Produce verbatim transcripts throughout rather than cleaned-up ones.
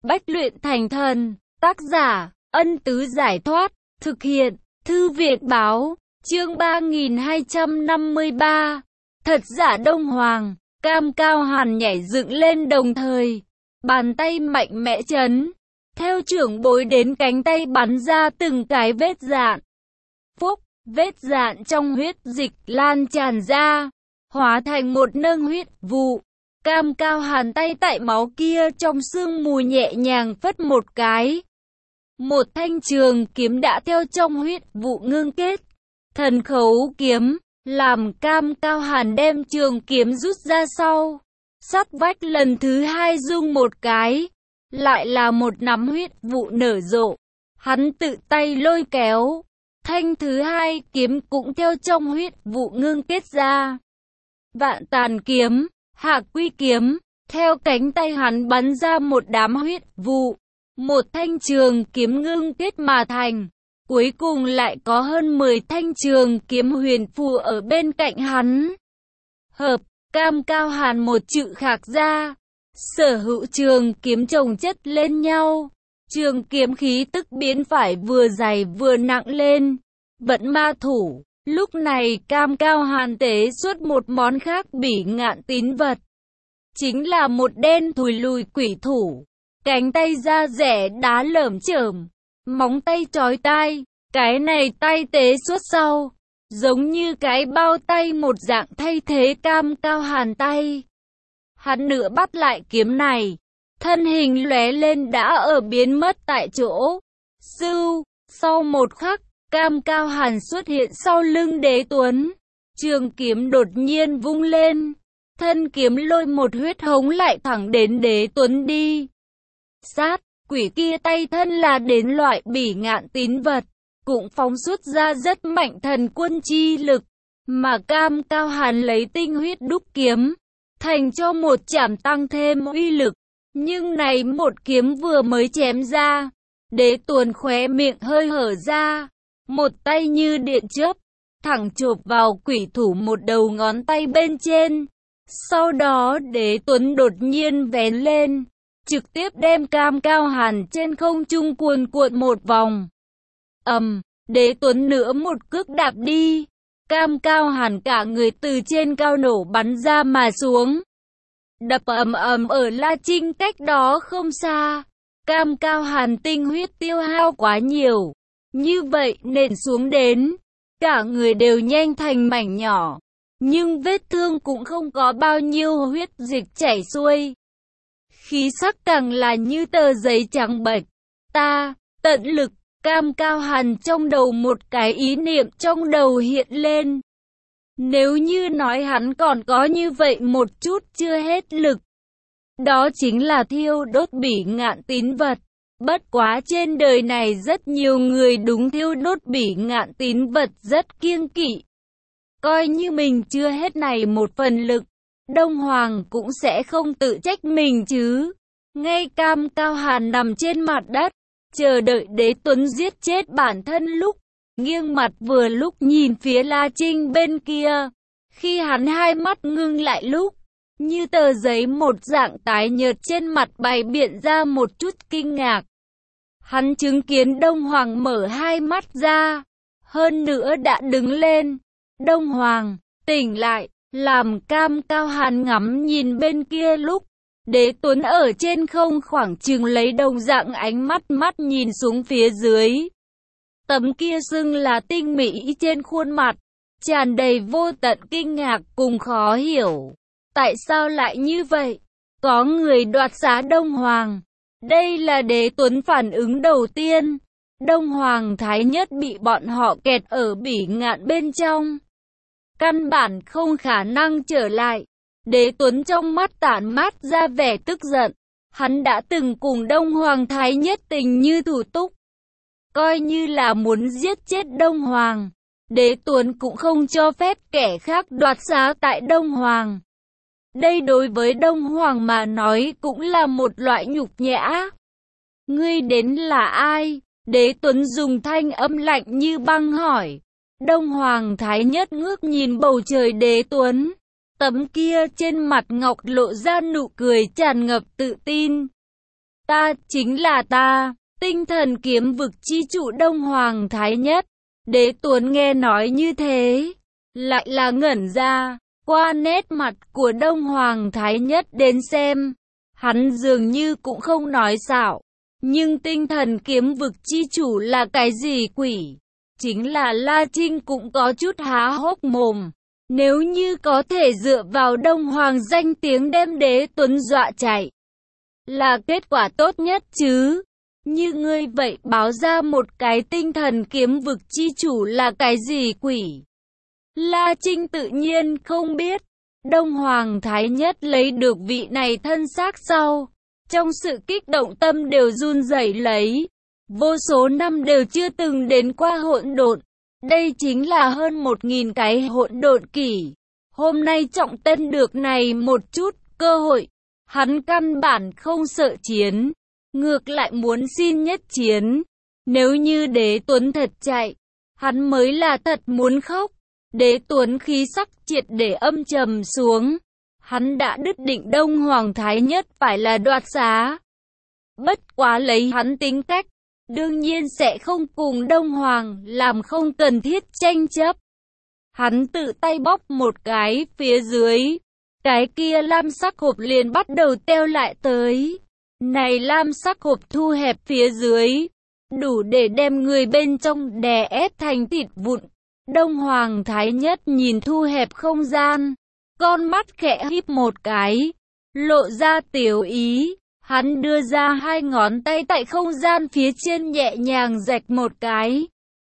Bách luyện thành thần. Tác giả, Ân Tứ Giải Thoát. Thực hiện, Thư Việt Báo. Chương ba nghìn hai trăm năm mươi ba. Thật giả Đông Hoàng. Cam Cao Hàn nhảy dựng lên đồng thời. Bàn tay mạnh mẽ chấn. Theo trưởng bối đến cánh tay bắn ra từng cái vết dạn. Phúc, vết dạn trong huyết dịch lan tràn ra. Hóa thành một nâng huyết vụ. Cam Cao Hàn tay tại máu kia trong sương mù nhẹ nhàng phất một cái. Một thanh trường kiếm đã theo trong huyết vụ ngưng kết. Thần khấu kiếm, làm Cam Cao Hàn đem trường kiếm rút ra sau. Sắc vách lần thứ hai rung một cái. Lại là một nắm huyết vụ nở rộ. Hắn tự tay lôi kéo. Thanh thứ hai kiếm cũng theo trong huyết vụ ngưng kết ra. Vạn Tàn kiếm, Hạc Quy kiếm, theo cánh tay hắn bắn ra một đám huyết vụ. Một thanh trường kiếm ngưng kết mà thành. Cuối cùng lại có hơn mười thanh trường kiếm huyền phù ở bên cạnh hắn. Hợp, Cam Cao Hàn một chữ khạc ra. Sở hữu trường kiếm chồng chất lên nhau. Trường kiếm khí tức biến phải vừa dày vừa nặng lên. Vẫn ma thủ. Lúc này Cam Cao Hàn tế xuất một món khác bỉ ngạn tín vật. Chính là một đen thùi lùi quỷ thủ. Cánh tay da rẻ đá lởm chởm. Móng tay chói tai. Cái này tay tế xuất sau. Giống như cái bao tay một dạng thay thế Cam Cao Hàn tay. Hắn nữa bắt lại kiếm này. Thân hình lóe lên đã ở biến mất tại chỗ. Sưu, sau một khắc. Cam Cao Hàn xuất hiện sau lưng Đế Tuấn. Trường kiếm đột nhiên vung lên. Thân kiếm lôi một huyết hống lại thẳng đến Đế Tuấn đi. Sát, quỷ kia tay thân là đến loại bỉ ngạn tín vật. Cũng phóng xuất ra rất mạnh thần quân chi lực. Mà Cam Cao Hàn lấy tinh huyết đúc kiếm. Thành cho một chảm tăng thêm uy lực. Nhưng này một kiếm vừa mới chém ra. Đế Tuấn khóe miệng hơi hở ra. Một tay như điện chớp, thẳng chộp vào quỷ thủ một đầu ngón tay bên trên. Sau đó Đế Tuấn đột nhiên vén lên, trực tiếp đem Cam Cao Hàn trên không trung cuồn cuộn một vòng. Ầm, Đế Tuấn nữa một cước đạp đi. Cam Cao Hàn cả người từ trên cao nổ bắn ra mà xuống. Đập ầm ầm ở La Trinh cách đó không xa. Cam Cao Hàn tinh huyết tiêu hao quá nhiều. Như vậy nện xuống đến, cả người đều nhanh thành mảnh nhỏ. Nhưng vết thương cũng không có bao nhiêu huyết dịch chảy xuôi. Khí sắc càng là như tờ giấy trắng bệch. Ta, tận lực, Cam Cao Hàn trong đầu một cái ý niệm trong đầu hiện lên. Nếu như nói hắn còn có như vậy một chút chưa hết lực. Đó chính là thiêu đốt bỉ ngạn tín vật. Bất quá trên đời này rất nhiều người đúng thiêu đốt bỉ ngạn tín vật rất kiêng kỵ. Coi như mình chưa hết này một phần lực, Đông Hoàng cũng sẽ không tự trách mình chứ. Ngay Cam Cao Hàn nằm trên mặt đất, chờ đợi Đế Tuấn giết chết bản thân lúc, nghiêng mặt vừa lúc nhìn phía La Trinh bên kia. Khi hắn hai mắt ngưng lại lúc, như tờ giấy một dạng tái nhợt trên mặt bày biện ra một chút kinh ngạc. Hắn chứng kiến Đông Hoàng mở hai mắt ra, hơn nữa đã đứng lên. Đông Hoàng, tỉnh lại, làm Cam Cao Hàn ngắm nhìn bên kia lúc, Đế Tuấn ở trên không khoảng chừng lấy đồng dạng ánh mắt mắt nhìn xuống phía dưới. Tấm kia xưng là tinh mỹ trên khuôn mặt, tràn đầy vô tận kinh ngạc cùng khó hiểu. Tại sao lại như vậy? Có người đoạt xá Đông Hoàng. Đây là Đế Tuấn phản ứng đầu tiên. Đông Hoàng Thái Nhất bị bọn họ kẹt ở bỉ ngạn bên trong. Căn bản không khả năng trở lại. Đế Tuấn trong mắt tản mát ra vẻ tức giận. Hắn đã từng cùng Đông Hoàng Thái Nhất tình như thủ túc. Coi như là muốn giết chết Đông Hoàng. Đế Tuấn cũng không cho phép kẻ khác đoạt xá tại Đông Hoàng. Đây đối với Đông Hoàng mà nói cũng là một loại nhục nhã. Ngươi đến là ai? Đế Tuấn dùng thanh âm lạnh như băng hỏi. Đông Hoàng Thái Nhất ngước nhìn bầu trời Đế Tuấn. Tấm kia trên mặt ngọc lộ ra nụ cười tràn ngập tự tin. Ta, chính là ta, tinh thần kiếm vực chi chủ Đông Hoàng Thái Nhất. Đế Tuấn nghe nói như thế, lại là ngẩn ra, qua nét mặt của Đông Hoàng Thái Nhất đến xem, hắn dường như cũng không nói xạo. Nhưng tinh thần kiếm vực chi chủ là cái gì quỷ? Chính là La Trinh cũng có chút há hốc mồm. Nếu như có thể dựa vào Đông Hoàng danh tiếng đem Đế Tuấn dọa chạy, là kết quả tốt nhất chứ. Như ngươi vậy báo ra một cái tinh thần kiếm vực chi chủ là cái gì quỷ? La Trinh tự nhiên không biết. Đông Hoàng Thái Nhất lấy được vị này thân xác sau, trong sự kích động tâm đều run rẩy lấy. Vô số năm đều chưa từng đến qua hỗn độn. Đây chính là hơn một nghìn cái hỗn độn kỷ. Hôm nay trọng tân được này một chút cơ hội, hắn căn bản không sợ chiến, ngược lại muốn xin nhất chiến. Nếu như Đế Tuấn thật chạy, hắn mới là thật muốn khóc. Đế Tuấn khí sắc triệt để âm trầm xuống. Hắn đã đứt định Đông Hoàng Thái Nhất phải là đoạt xá. Bất quá lấy hắn tính cách, đương nhiên sẽ không cùng Đông Hoàng làm không cần thiết tranh chấp. Hắn tự tay bóp một cái phía dưới, cái kia lam sắc hộp liền bắt đầu teo lại tới. Này lam sắc hộp thu hẹp phía dưới, đủ để đem người bên trong đè ép thành thịt vụn. Đông Hoàng Thái Nhất nhìn thu hẹp không gian, con mắt khẽ híp một cái, lộ ra tiểu ý. Hắn đưa ra hai ngón tay tại không gian phía trên nhẹ nhàng rạch một cái.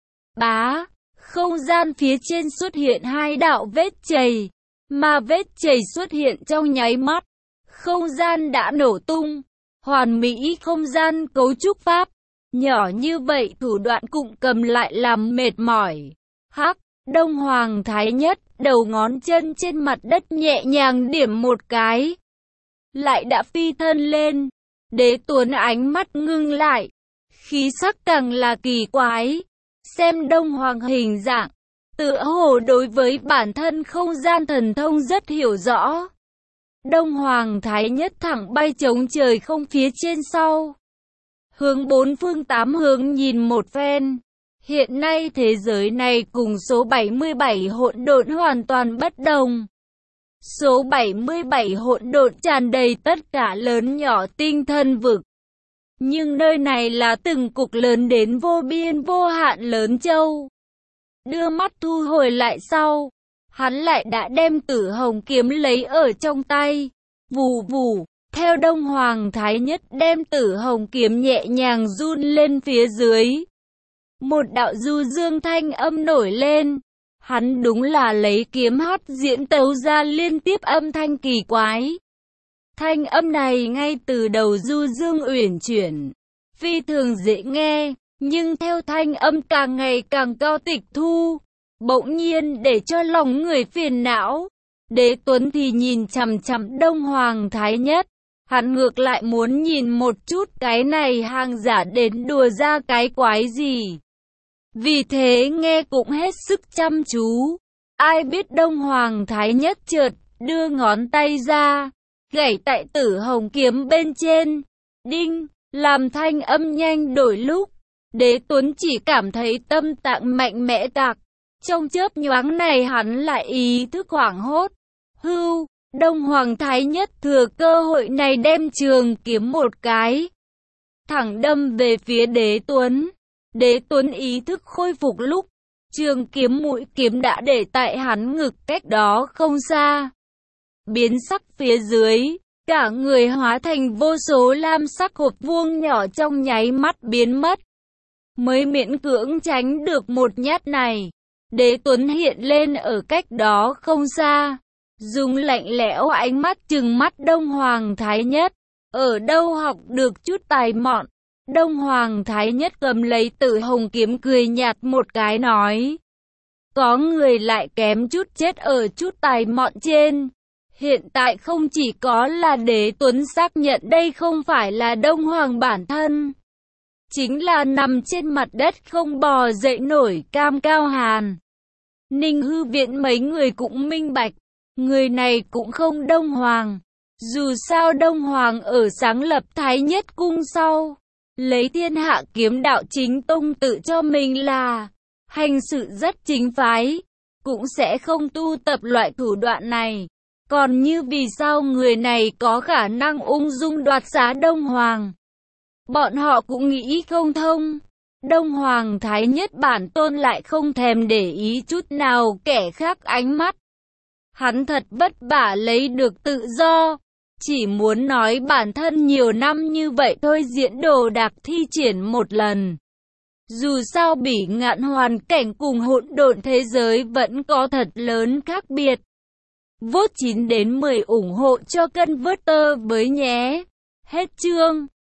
Bá, không gian phía trên xuất hiện hai đạo vết chày, mà vết chày xuất hiện trong nháy mắt. Không gian đã nổ tung, hoàn mỹ không gian cấu trúc pháp. Nhỏ như vậy thủ đoạn cũng cầm lại làm mệt mỏi. Hắc, Đông Hoàng Thái Nhất, đầu ngón chân trên mặt đất nhẹ nhàng điểm một cái, lại đã phi thân lên. Đế Tuấn ánh mắt ngưng lại, khí sắc càng là kỳ quái. Xem Đông Hoàng hình dạng, tựa hồ đối với bản thân không gian thần thông rất hiểu rõ. Đông Hoàng Thái Nhất thẳng bay chống trời không phía trên sau, hướng bốn phương tám hướng nhìn một phen. Hiện nay thế giới này cùng số bảy mươi bảy hỗn độn hoàn toàn bất đồng. Số bảy mươi bảy hỗn độn tràn đầy tất cả lớn nhỏ tinh thần vực. Nhưng nơi này là từng cục lớn đến vô biên vô hạn lớn châu. Đưa mắt thu hồi lại sau, hắn lại đã đem Tử Hồng kiếm lấy ở trong tay. Vù vù, theo Đông Hoàng Thái Nhất đem Tử Hồng kiếm nhẹ nhàng run lên phía dưới. Một đạo du dương thanh âm nổi lên. Hắn đúng là lấy kiếm hát diễn tấu ra liên tiếp âm thanh kỳ quái. Thanh âm này ngay từ đầu du dương uyển chuyển, phi thường dễ nghe, nhưng theo thanh âm càng ngày càng cao tịch thu, bỗng nhiên để cho lòng người phiền não. Đế Tuấn thì nhìn chằm chằm Đông Hoàng Thái Nhất, hắn ngược lại muốn nhìn một chút cái này hàng giả đến đùa ra cái quái gì. Vì thế nghe cũng hết sức chăm chú. Ai biết Đông Hoàng Thái Nhất chợt đưa ngón tay ra, gảy tại Tử Hồng kiếm bên trên. Đinh, làm thanh âm nhanh đổi lúc. Đế Tuấn chỉ cảm thấy tâm tạng mạnh mẽ cạc. Trong chớp nhoáng này hắn lại ý thức hoảng hốt. Hưu, Đông Hoàng Thái Nhất thừa cơ hội này đem trường kiếm một cái, thẳng đâm về phía Đế Tuấn. Đế Tuấn ý thức khôi phục lúc, trường kiếm mũi kiếm đã để tại hắn ngực cách đó không xa. Biến sắc phía dưới, cả người hóa thành vô số lam sắc hộp vuông nhỏ trong nháy mắt biến mất. Mới miễn cưỡng tránh được một nhát này. Đế Tuấn hiện lên ở cách đó không xa, dùng lạnh lẽo ánh mắt trừng mắt Đông Hoàng Thái Nhất. Ở đâu học được chút tài mọn? Đông Hoàng Thái Nhất cầm lấy Tử Hồng kiếm cười nhạt một cái nói. Có người lại kém chút chết ở chút tài mọn trên. Hiện tại không chỉ có là Đế Tuấn xác nhận đây không phải là Đông Hoàng bản thân, chính là nằm trên mặt đất không bò dậy nổi Cam Cao Hàn. Ninh Hư Viện mấy người cũng minh bạch, người này cũng không Đông Hoàng. Dù sao Đông Hoàng ở sáng lập Thái Nhất Cung sau, lấy thiên hạ kiếm đạo chính tông tự cho mình là hành sự rất chính phái, cũng sẽ không tu tập loại thủ đoạn này. Còn như vì sao người này có khả năng ung dung đoạt xá Đông Hoàng, bọn họ cũng nghĩ không thông. Đông Hoàng Thái Nhất bản tôn lại không thèm để ý chút nào kẻ khác ánh mắt. Hắn thật vất vả lấy được tự do, chỉ muốn nói bản thân nhiều năm như vậy thôi diễn đồ đạc thi triển một lần. Dù sao Bỉ Ngạn hoàn cảnh cùng hỗn độn thế giới vẫn có thật lớn khác biệt. Vote chín đến mười ủng hộ cho Cân Vớt Tơ với nhé. Hết chương.